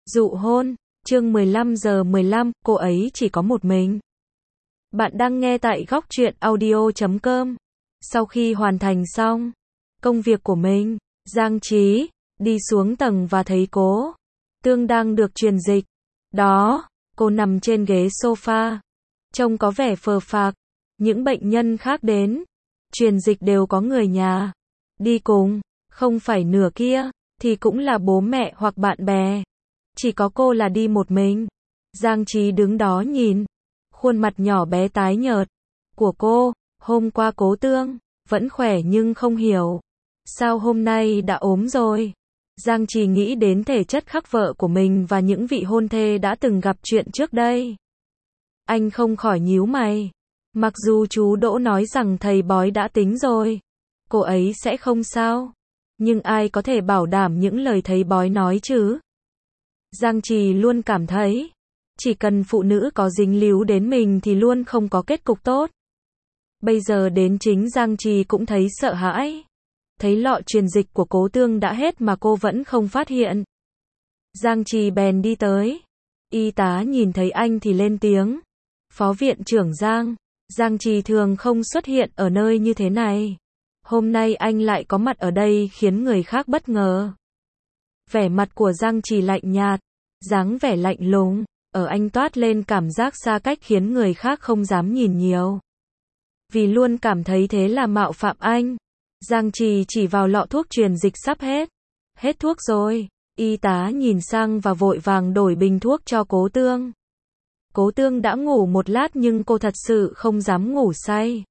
Dụ hôn, chương 15:15, cô ấy chỉ có một mình. Bạn đang nghe tại góc truyện audio.com. Sau khi hoàn thành xong công việc của mình, Giang Trí đi xuống tầng và thấy Cố Tương đang được truyền dịch. Đó, cô nằm trên ghế sofa, trông có vẻ phờ phạc. Những bệnh nhân khác đến truyền dịch đều có người nhà đi cùng, không phải nửa kia thì cũng là bố mẹ hoặc bạn bè. Chỉ có cô là đi một mình. Giang Trí đứng đó nhìn khuôn mặt nhỏ bé tái nhợt của cô. Hôm qua Cố Tương vẫn khỏe nhưng không hiểu sao hôm nay đã ốm rồi. Giang Trì nghĩ đến thể chất khắc vợ của mình và những vị hôn thê đã từng gặp chuyện trước đây. Anh không khỏi nhíu mày. Mặc dù chú Đỗ nói rằng thầy bói đã tính rồi, cô ấy sẽ không sao, nhưng ai có thể bảo đảm những lời thầy bói nói chứ? Giang Trì luôn cảm thấy, chỉ cần phụ nữ có dính líu đến mình thì luôn không có kết cục tốt. Bây giờ đến chính Giang Trì cũng thấy sợ hãi. Thấy lọ truyền dịch của Cố Tương đã hết mà cô vẫn không phát hiện. Giang Trì bèn đi tới. Y tá nhìn thấy anh thì lên tiếng. Phó viện trưởng Giang. Giang Trì thường không xuất hiện ở nơi như thế này. Hôm nay anh lại có mặt ở đây khiến người khác bất ngờ. Vẻ mặt của Giang Trì lạnh nhạt, dáng vẻ lạnh lùng, ở anh toát lên cảm giác xa cách khiến người khác không dám nhìn nhiều. Vì luôn cảm thấy thế là mạo phạm anh. Giang Trì chỉ vào lọ thuốc truyền dịch sắp hết. Hết thuốc rồi. Y tá nhìn sang và vội vàng đổi bình thuốc cho Cố Tương. Cố Tương đã ngủ một lát nhưng cô thật sự không dám ngủ say.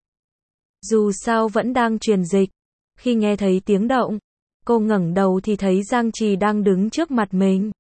Dù sao vẫn đang truyền dịch. Khi nghe thấy tiếng động, cô ngẩng đầu thì thấy Giang Trì đang đứng trước mặt mình.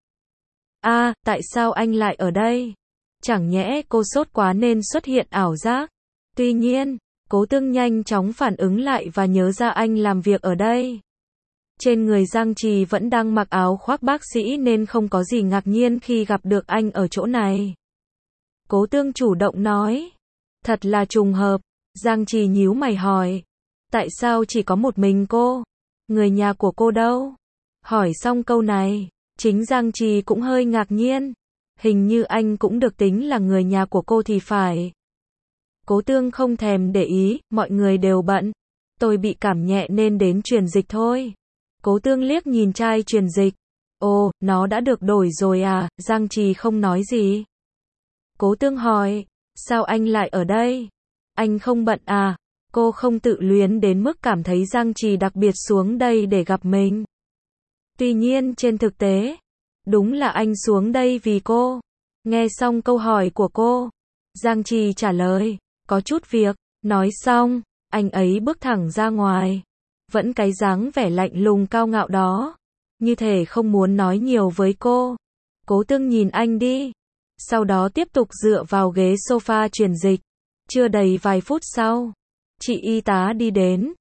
Tại sao anh lại ở đây? Chẳng nhẽ cô sốt quá nên xuất hiện ảo giác? Tuy nhiên, Cố Tương nhanh chóng phản ứng lại và nhớ ra anh làm việc ở đây. Trên người Giang Trì vẫn đang mặc áo khoác bác sĩ nên không có gì ngạc nhiên khi gặp được anh ở chỗ này. Cố Tương chủ động nói. Thật là trùng hợp. Giang Trì nhíu mày hỏi. Tại sao chỉ có một mình cô? Người nhà của cô đâu? Hỏi xong câu này, chính Giang Trì cũng hơi ngạc nhiên. Hình như anh cũng được tính là người nhà của cô thì phải. Cố Tương không thèm để ý, mọi người đều bận. Tôi bị cảm nhẹ nên đến truyền dịch thôi. Cố Tương liếc nhìn chai truyền dịch. Ồ, nó đã được đổi rồi à? Giang Trì không nói gì. Cố Tương hỏi, sao anh lại ở đây? Anh không bận à? Cô không tự luyến đến mức cảm thấy Giang Trì đặc biệt xuống đây để gặp mình. Tuy nhiên trên thực tế, đúng là anh xuống đây vì cô. Nghe xong câu hỏi của cô, Giang Trì trả lời, có chút việc. Nói xong, anh ấy bước thẳng ra ngoài. Vẫn cái dáng vẻ lạnh lùng cao ngạo đó, như thể không muốn nói nhiều với cô. Cố Tương nhìn anh đi, sau đó tiếp tục dựa vào ghế sofa truyền dịch. Chưa đầy vài phút sau, chị y tá đi đến.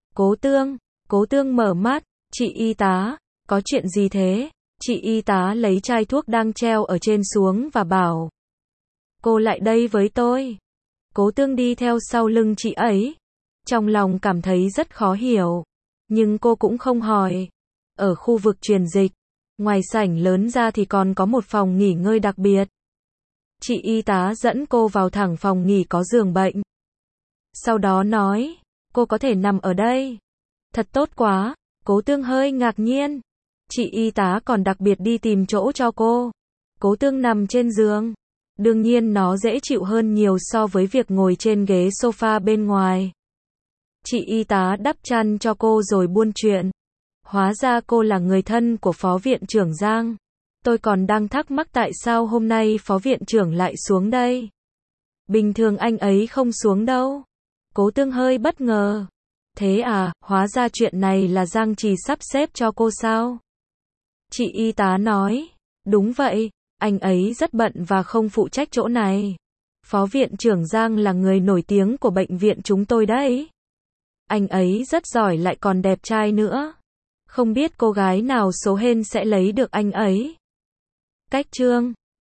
Cố Tương mở mắt, chị y tá, có chuyện gì thế? Chị y tá lấy chai thuốc đang treo ở trên xuống và bảo. Cô lại đây với tôi. Cố Tương đi theo sau lưng chị ấy. Trong lòng cảm thấy rất khó hiểu. Nhưng cô cũng không hỏi. Ở khu vực truyền dịch, ngoài sảnh lớn ra thì còn có một phòng nghỉ ngơi đặc biệt. Chị y tá dẫn cô vào thẳng phòng nghỉ có giường bệnh. Sau đó nói, cô có thể nằm ở đây. Thật tốt quá. Cố Tương hơi ngạc nhiên. Chị y tá còn đặc biệt đi tìm chỗ cho cô. Cố Tương nằm trên giường. Đương nhiên nó dễ chịu hơn nhiều so với việc ngồi trên ghế sofa bên ngoài. Chị y tá đắp chăn cho cô rồi buôn chuyện. Hóa ra cô là người thân của phó viện trưởng Giang. Tôi còn đang thắc mắc tại sao hôm nay phó viện trưởng lại xuống đây. Bình thường anh ấy không xuống đâu. Cố Tương hơi bất ngờ. Thế à, hóa ra chuyện này là Giang Trì sắp xếp cho cô sao? Chị y tá nói. Đúng vậy, anh ấy rất bận và không phụ trách chỗ này. Phó viện trưởng Giang là người nổi tiếng của bệnh viện chúng tôi đấy. Anh ấy rất giỏi lại còn đẹp trai nữa. Không biết cô gái nào số hên sẽ lấy được anh ấy. Cách chương